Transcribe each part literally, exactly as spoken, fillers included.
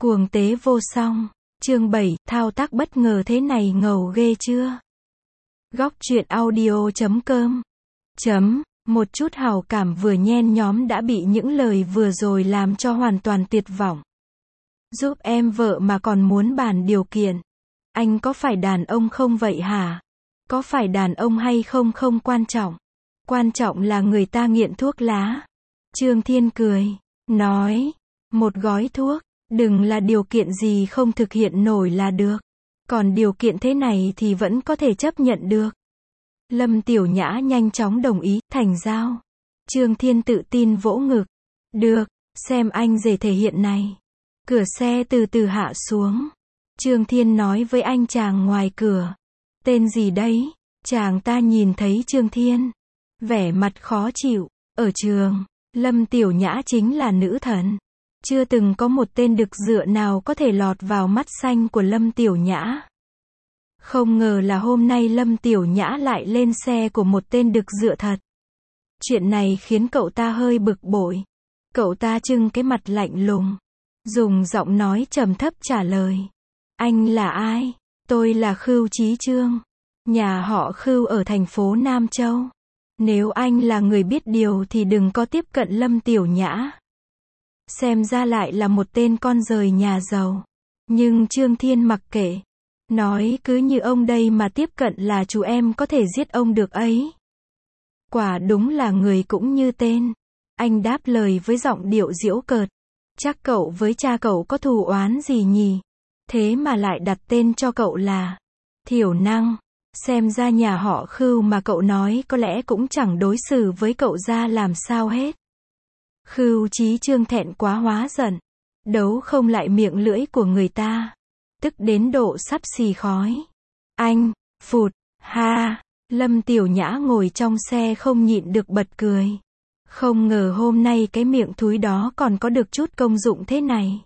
Cuồng tế vô song. Chương bảy, thao tác bất ngờ thế này ngầu ghê chưa? Góc truyện audio chấm com. Chấm, một chút hào cảm vừa nhen nhóm đã bị những lời vừa rồi làm cho hoàn toàn tuyệt vọng. Giúp em vợ mà còn muốn bàn điều kiện. Anh có phải đàn ông không vậy hả? Có phải đàn ông hay không không quan trọng. Quan trọng là người ta nghiện thuốc lá. Trương Thiên cười, nói, một gói thuốc, đừng là điều kiện gì không thực hiện nổi là được. Còn điều kiện thế này thì vẫn có thể chấp nhận được. Lâm Tiểu Nhã nhanh chóng đồng ý, thành giao. Trương Thiên tự tin vỗ ngực. Được, xem anh rể thể hiện này. Cửa xe từ từ hạ xuống. Trương Thiên nói với anh chàng ngoài cửa. Tên gì đấy? Chàng ta nhìn thấy Trương Thiên. Vẻ mặt khó chịu. Ở trường, Lâm Tiểu Nhã chính là nữ thần. Chưa từng có một tên đực dựa nào có thể lọt vào mắt xanh của Lâm Tiểu Nhã. Không ngờ là hôm nay Lâm Tiểu Nhã lại lên xe của một tên đực dựa thật. Chuyện này khiến cậu ta hơi bực bội. Cậu ta trưng cái mặt lạnh lùng. Dùng giọng nói trầm thấp trả lời. Anh là ai? Tôi là Khưu Chí Trương. Nhà họ Khưu ở thành phố Nam Châu. Nếu anh là người biết điều thì đừng có tiếp cận Lâm Tiểu Nhã. Xem ra lại là một tên con rời nhà giàu. Nhưng Trương Thiên mặc kệ. Nói cứ như ông đây mà tiếp cận là chú em có thể giết ông được ấy. Quả đúng là người cũng như tên. Anh đáp lời với giọng điệu giễu cợt. Chắc cậu với cha cậu có thù oán gì nhỉ? Thế mà lại đặt tên cho cậu là Thiểu Năng. Xem ra nhà họ Khưu mà cậu nói có lẽ cũng chẳng đối xử với cậu ra làm sao hết. Khưu Chí Trương thẹn quá hóa giận. Đấu không lại miệng lưỡi của người ta. Tức đến độ sắp xì khói. Anh, phụt, ha, Lâm Tiểu Nhã ngồi trong xe không nhịn được bật cười. Không ngờ hôm nay cái miệng thúi đó còn có được chút công dụng thế này.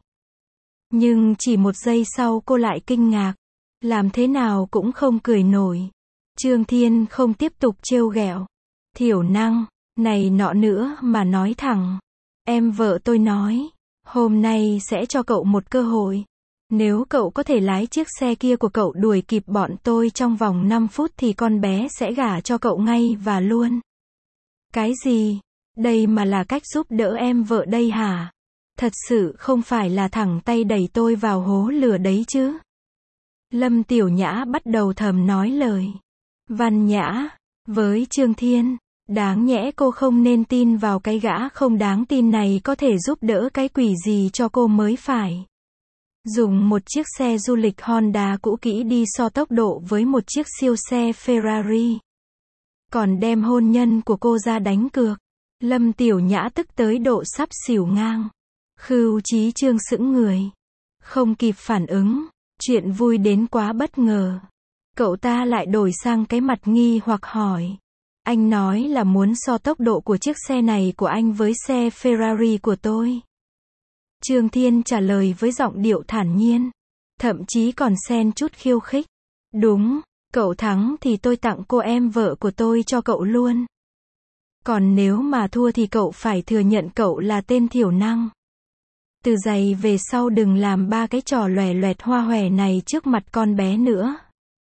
Nhưng chỉ một giây sau cô lại kinh ngạc. Làm thế nào cũng không cười nổi. Trương Thiên không tiếp tục trêu ghẹo. Thiểu Năng, này nọ nữa mà nói thẳng. Em vợ tôi nói, hôm nay sẽ cho cậu một cơ hội. Nếu cậu có thể lái chiếc xe kia của cậu đuổi kịp bọn tôi trong vòng năm phút thì con bé sẽ gả cho cậu ngay và luôn. Cái gì? Đây mà là cách giúp đỡ em vợ đây hả? Thật sự không phải là thẳng tay đẩy tôi vào hố lửa đấy chứ? Lâm Tiểu Nhã bắt đầu thầm nói lời văn nhã với Trương Thiên. Đáng nhẽ cô không nên tin vào cái gã không đáng tin này có thể giúp đỡ cái quỷ gì cho cô mới phải. Dùng một chiếc xe du lịch Honda cũ kỹ đi so tốc độ với một chiếc siêu xe Ferrari. Còn đem hôn nhân của cô ra đánh cược. Lâm Tiểu Nhã tức tới độ sắp xỉu ngang. Khưu Chí Trương sững người. Không kịp phản ứng. Chuyện vui đến quá bất ngờ. Cậu ta lại đổi sang cái mặt nghi hoặc hỏi. Anh nói là muốn so tốc độ của chiếc xe này của anh với xe Ferrari của tôi. Trương Thiên trả lời với giọng điệu thản nhiên. Thậm chí còn xen chút khiêu khích. Đúng, cậu thắng thì tôi tặng cô em vợ của tôi cho cậu luôn. Còn nếu mà thua thì cậu phải thừa nhận cậu là tên thiểu năng. Từ giày về sau đừng làm ba cái trò lòe loẹt hoa hòe này trước mặt con bé nữa.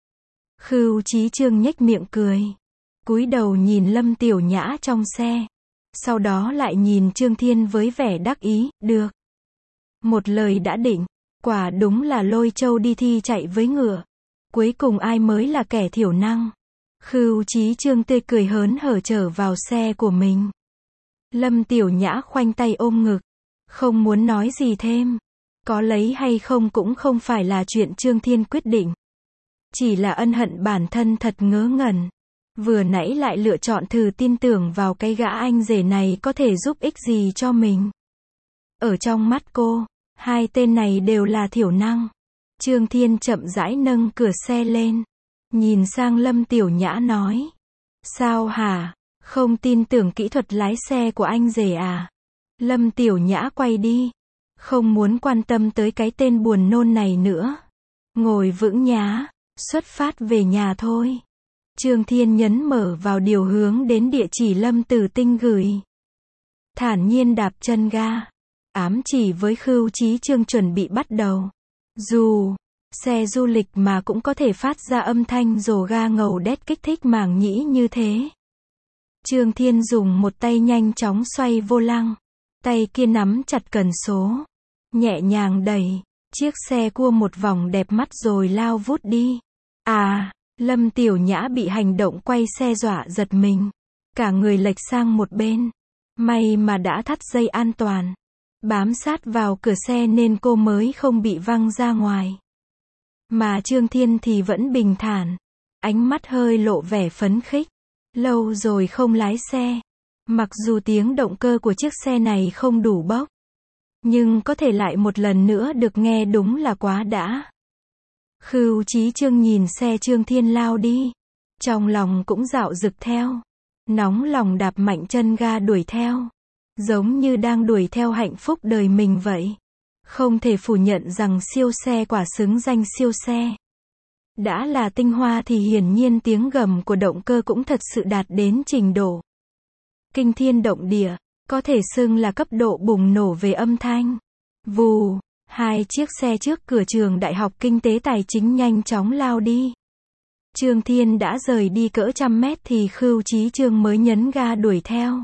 Khưu Chí Trương nhếch miệng cười. Cúi đầu nhìn Lâm Tiểu Nhã trong xe. Sau đó lại nhìn Trương Thiên với vẻ đắc ý, được. Một lời đã định. Quả đúng là lôi trâu đi thi chạy với ngựa. Cuối cùng ai mới là kẻ thiểu năng. Khưu Chí Trương tươi cười hớn hở trở vào xe của mình. Lâm Tiểu Nhã khoanh tay ôm ngực. Không muốn nói gì thêm. Có lấy hay không cũng không phải là chuyện Trương Thiên quyết định. Chỉ là ân hận bản thân thật ngớ ngẩn. Vừa nãy lại lựa chọn thử tin tưởng vào cái gã anh rể này có thể giúp ích gì cho mình. Ở trong mắt cô, hai tên này đều là thiểu năng. Trương Thiên chậm rãi nâng cửa xe lên. Nhìn sang Lâm Tiểu Nhã nói. Sao hả? Không tin tưởng kỹ thuật lái xe của anh rể à? Lâm Tiểu Nhã quay đi. Không muốn quan tâm tới cái tên buồn nôn này nữa. Ngồi vững nhá. Xuất phát về nhà thôi. Trương Thiên nhấn mở vào điều hướng đến địa chỉ Lâm Tử Tinh gửi. Thản nhiên đạp chân ga. ám chỉ với Khưu Chí Chương chuẩn bị bắt đầu. Dù xe du lịch mà cũng có thể phát ra âm thanh rồ ga ngầu đét kích thích màng nhĩ như thế. Trương Thiên dùng một tay nhanh chóng xoay vô lăng, tay kia nắm chặt cần số, nhẹ nhàng đẩy, chiếc xe cua một vòng đẹp mắt rồi lao vút đi. À, Lâm Tiểu Nhã bị hành động quay xe dọa giật mình, cả người lệch sang một bên. May mà đã thắt dây an toàn, bám sát vào cửa xe nên cô mới không bị văng ra ngoài. Mà Trương Thiên thì vẫn bình thản, ánh mắt hơi lộ vẻ phấn khích. Lâu rồi không lái xe, mặc dù tiếng động cơ của chiếc xe này không đủ bốc, nhưng có thể lại một lần nữa được nghe đúng là quá đã. Khưu Chí Chương nhìn xe Trương Thiên lao đi, trong lòng cũng dạo dực theo, nóng lòng đạp mạnh chân ga đuổi theo, giống như đang đuổi theo hạnh phúc đời mình vậy. Không thể phủ nhận rằng siêu xe quả xứng danh siêu xe. Đã là tinh hoa thì hiển nhiên tiếng gầm của động cơ cũng thật sự đạt đến trình độ kinh thiên động địa, có thể xưng là cấp độ bùng nổ về âm thanh. Vù, hai chiếc xe trước cửa trường Đại học Kinh tế Tài chính nhanh chóng lao đi. Trương Thiên đã rời đi cỡ trăm mét thì Khưu Chí Chương mới nhấn ga đuổi theo.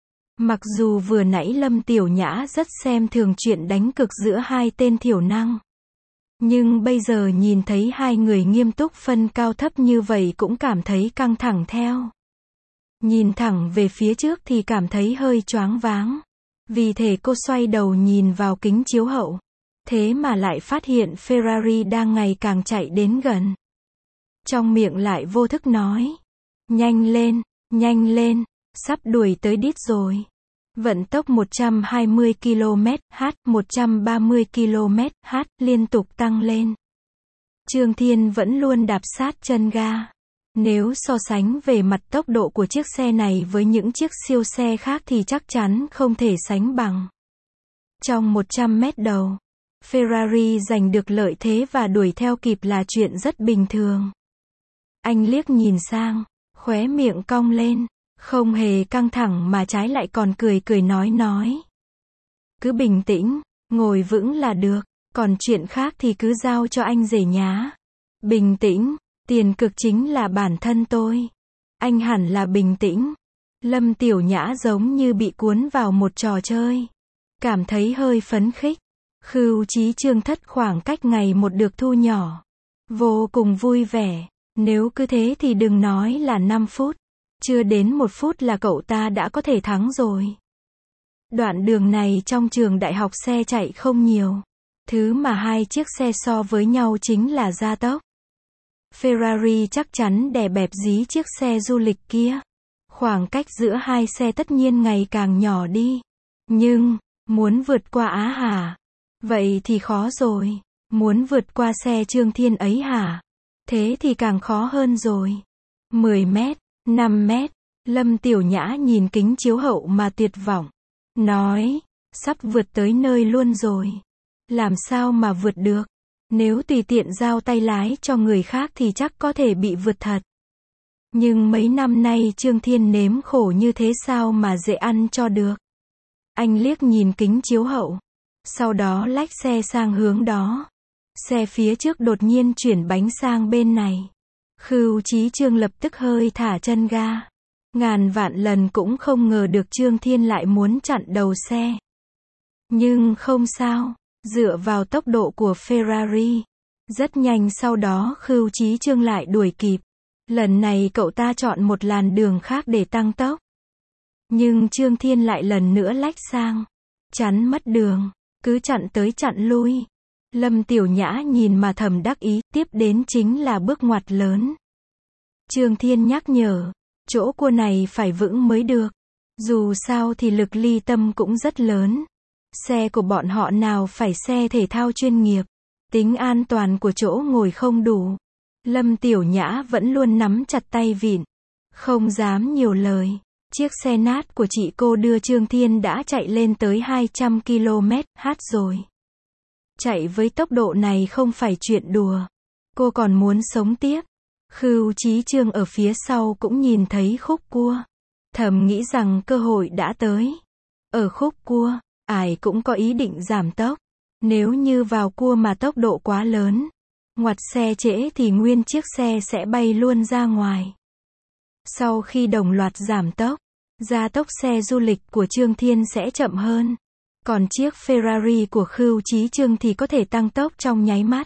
Mặc dù vừa nãy Lâm Tiểu Nhã rất xem thường chuyện đánh cược giữa hai tên thiểu năng, nhưng bây giờ nhìn thấy hai người nghiêm túc phân cao thấp như vậy cũng cảm thấy căng thẳng theo. Nhìn thẳng về phía trước thì cảm thấy hơi choáng váng. Vì thế cô xoay đầu nhìn vào kính chiếu hậu. Thế mà lại phát hiện Ferrari đang ngày càng chạy đến gần. Trong miệng lại vô thức nói: nhanh lên, nhanh lên, sắp đuổi tới đít rồi. Vận tốc một trăm hai mươi ki lô mét trên giờ, một trăm ba mươi ki lô mét trên giờ, liên tục tăng lên. Trương Thiên vẫn luôn đạp sát chân ga. Nếu so sánh về mặt tốc độ của chiếc xe này với những chiếc siêu xe khác thì chắc chắn không thể sánh bằng. Trong một trăm mét đầu, Ferrari giành được lợi thế và đuổi theo kịp là chuyện rất bình thường. Anh liếc nhìn sang, khóe miệng cong lên, không hề căng thẳng mà trái lại còn cười cười nói nói: cứ bình tĩnh, ngồi vững là được, còn chuyện khác thì cứ giao cho anh rể nhá. Bình tĩnh, tiền cực chính là bản thân tôi. Anh hẳn là bình tĩnh. Lâm Tiểu Nhã giống như bị cuốn vào một trò chơi, cảm thấy hơi phấn khích. Khưu Chí Chương thất khoảng cách ngày một được thu nhỏ, vô cùng vui vẻ. Nếu cứ thế thì đừng nói là năm phút, chưa đến một phút là cậu ta đã có thể thắng rồi. Đoạn đường này trong trường đại học xe chạy không nhiều. Thứ mà hai chiếc xe so với nhau chính là gia tốc. Ferrari chắc chắn đè bẹp dí chiếc xe du lịch kia. Khoảng cách giữa hai xe tất nhiên ngày càng nhỏ đi. Nhưng, muốn vượt qua Á hả? Vậy thì khó rồi. Muốn vượt qua xe Trương Thiên ấy hả? Thế thì càng khó hơn rồi. mười mét, năm mét, Lâm Tiểu Nhã nhìn kính chiếu hậu mà tuyệt vọng. Nói, sắp vượt tới nơi luôn rồi. Làm sao mà vượt được? Nếu tùy tiện giao tay lái cho người khác thì chắc có thể bị vượt thật. Nhưng mấy năm nay Trương Thiên nếm khổ như thế sao mà dễ ăn cho được. Anh liếc nhìn kính chiếu hậu, sau đó lách xe sang hướng đó. Xe phía trước đột nhiên chuyển bánh sang bên này. Khưu Chí Chương lập tức hơi thả chân ga. Ngàn vạn lần cũng không ngờ được Trương Thiên lại muốn chặn đầu xe. Nhưng không sao, dựa vào tốc độ của Ferrari, rất nhanh sau đó Khưu Chí Chương lại đuổi kịp. Lần này cậu ta chọn một làn đường khác để tăng tốc. Nhưng Trương Thiên lại lần nữa lách sang, chắn mất đường, cứ chặn tới chặn lui. Lâm Tiểu Nhã nhìn mà thầm đắc ý, tiếp đến chính là bước ngoặt lớn. Trương Thiên nhắc nhở, chỗ cua này phải vững mới được. Dù sao thì lực ly tâm cũng rất lớn. Xe của bọn họ nào phải xe thể thao chuyên nghiệp. Tính an toàn của chỗ ngồi không đủ. Lâm Tiểu Nhã vẫn luôn nắm chặt tay vịn, không dám nhiều lời. Chiếc xe nát của chị cô đưa Trương Thiên đã chạy lên tới hai trăm ki lô mét trên giờ rồi. Chạy với tốc độ này không phải chuyện đùa. Cô còn muốn sống tiếp. Khưu Chí Chương ở phía sau cũng nhìn thấy khúc cua. Thầm nghĩ rằng cơ hội đã tới. Ở khúc cua, Ải cũng có ý định giảm tốc. Nếu như vào cua mà tốc độ quá lớn, ngoặt xe trễ thì nguyên chiếc xe sẽ bay luôn ra ngoài. Sau khi đồng loạt giảm tốc, gia tốc xe du lịch của Trương Thiên sẽ chậm hơn. Còn chiếc Ferrari của Khưu Chí Chương thì có thể tăng tốc trong nháy mắt.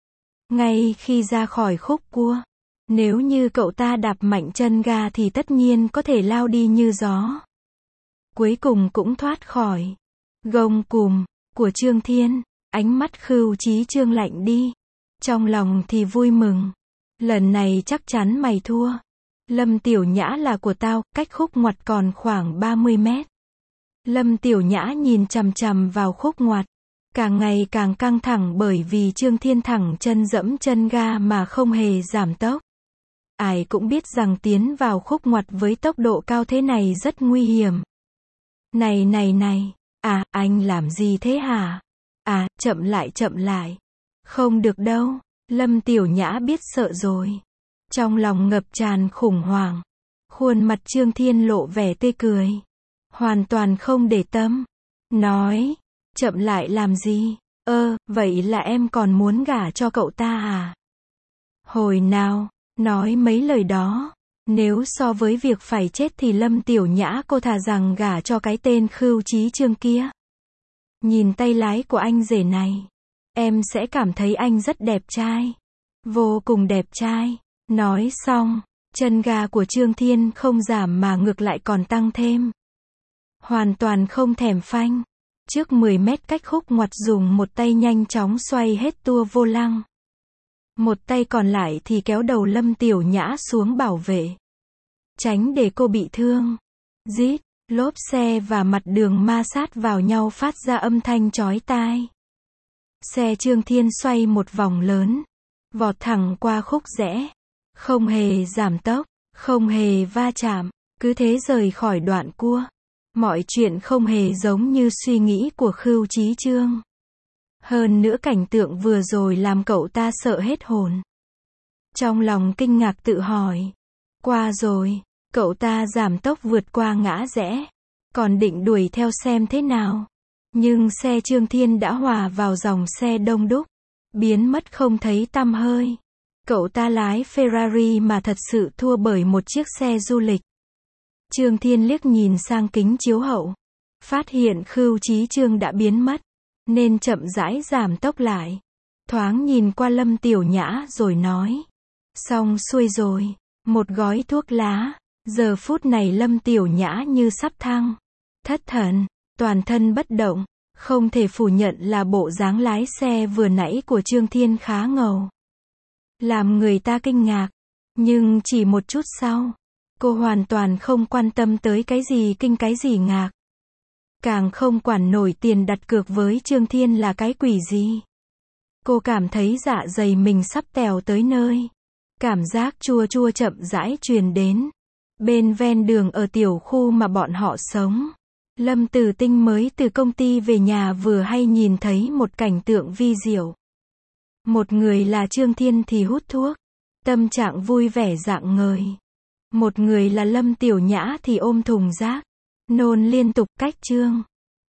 Ngay khi ra khỏi khúc cua, nếu như cậu ta đạp mạnh chân ga thì tất nhiên có thể lao đi như gió. Cuối cùng cũng thoát khỏi gông cùm của Trương Thiên. Ánh mắt Khưu Chí Chương lạnh đi. Trong lòng thì vui mừng. Lần này chắc chắn mày thua. Lâm Tiểu Nhã là của tao, cách khúc ngoặt còn khoảng ba mươi mét. Lâm Tiểu Nhã nhìn chằm chằm vào khúc ngoặt. Càng ngày càng căng thẳng bởi vì Trương Thiên thẳng chân dẫm chân ga mà không hề giảm tốc. Ai cũng biết rằng tiến vào khúc ngoặt với tốc độ cao thế này rất nguy hiểm. Này này này, à, anh làm gì thế hả? À, chậm lại chậm lại. Không được đâu, Lâm Tiểu Nhã biết sợ rồi. Trong lòng ngập tràn khủng hoảng. Khuôn mặt Trương Thiên lộ vẻ tươi cười. Hoàn toàn không để tâm. Nói, chậm lại làm gì? Ơ, vậy là em còn muốn gả cho cậu ta à? Hồi nào, nói mấy lời đó. Nếu so với việc phải chết thì Lâm Tiểu Nhã cô thà rằng gả cho cái tên Khưu Chí Chương kia. Nhìn tay lái của anh rể này, em sẽ cảm thấy anh rất đẹp trai. Vô cùng đẹp trai. Nói xong, chân ga của Trương Thiên không giảm mà ngược lại còn tăng thêm. Hoàn toàn không thèm phanh. Trước mười mét cách khúc ngoặt dùng một tay nhanh chóng xoay hết tua vô lăng. Một tay còn lại thì kéo đầu Lâm Tiểu Nhã xuống bảo vệ. Tránh để cô bị thương. Rít, lốp xe và mặt đường ma sát vào nhau phát ra âm thanh chói tai. Xe Trương Thiên xoay một vòng lớn. Vọt thẳng qua khúc rẽ. Không hề giảm tốc, không hề va chạm, cứ thế rời khỏi đoạn cua. Mọi chuyện không hề giống như suy nghĩ của Khưu Chí Chương. Hơn nữa cảnh tượng vừa rồi làm cậu ta sợ hết hồn. Trong lòng kinh ngạc tự hỏi. Qua rồi, cậu ta giảm tốc vượt qua ngã rẽ. Còn định đuổi theo xem thế nào. Nhưng xe Trương Thiên đã hòa vào dòng xe đông đúc. Biến mất không thấy tăm hơi. Cậu ta lái Ferrari mà thật sự thua bởi một chiếc xe du lịch. Trương Thiên liếc nhìn sang kính chiếu hậu. Phát hiện Khưu Chí Chương đã biến mất. Nên chậm rãi giảm tốc lại. Thoáng nhìn qua Lâm Tiểu Nhã rồi nói. Xong xuôi rồi. Một gói thuốc lá. Giờ phút này Lâm Tiểu Nhã như sắp thăng. Thất thần. Toàn thân bất động. Không thể phủ nhận là bộ dáng lái xe vừa nãy của Trương Thiên khá ngầu. Làm người ta kinh ngạc. Nhưng chỉ một chút sau. Cô hoàn toàn không quan tâm tới cái gì kinh cái gì ngạc. Càng không quản nổi tiền đặt cược với Trương Thiên là cái quỷ gì. Cô cảm thấy dạ dày mình sắp tèo tới nơi. Cảm giác chua chua chậm rãi truyền đến. Bên ven đường ở tiểu khu mà bọn họ sống. Lâm Tử Tinh mới từ công ty về nhà vừa hay nhìn thấy một cảnh tượng vi diệu. Một người là Trương Thiên thì hút thuốc. Tâm trạng vui vẻ rạng ngời. Một người là Lâm Tiểu Nhã thì ôm thùng rác. Nôn liên tục cách Trương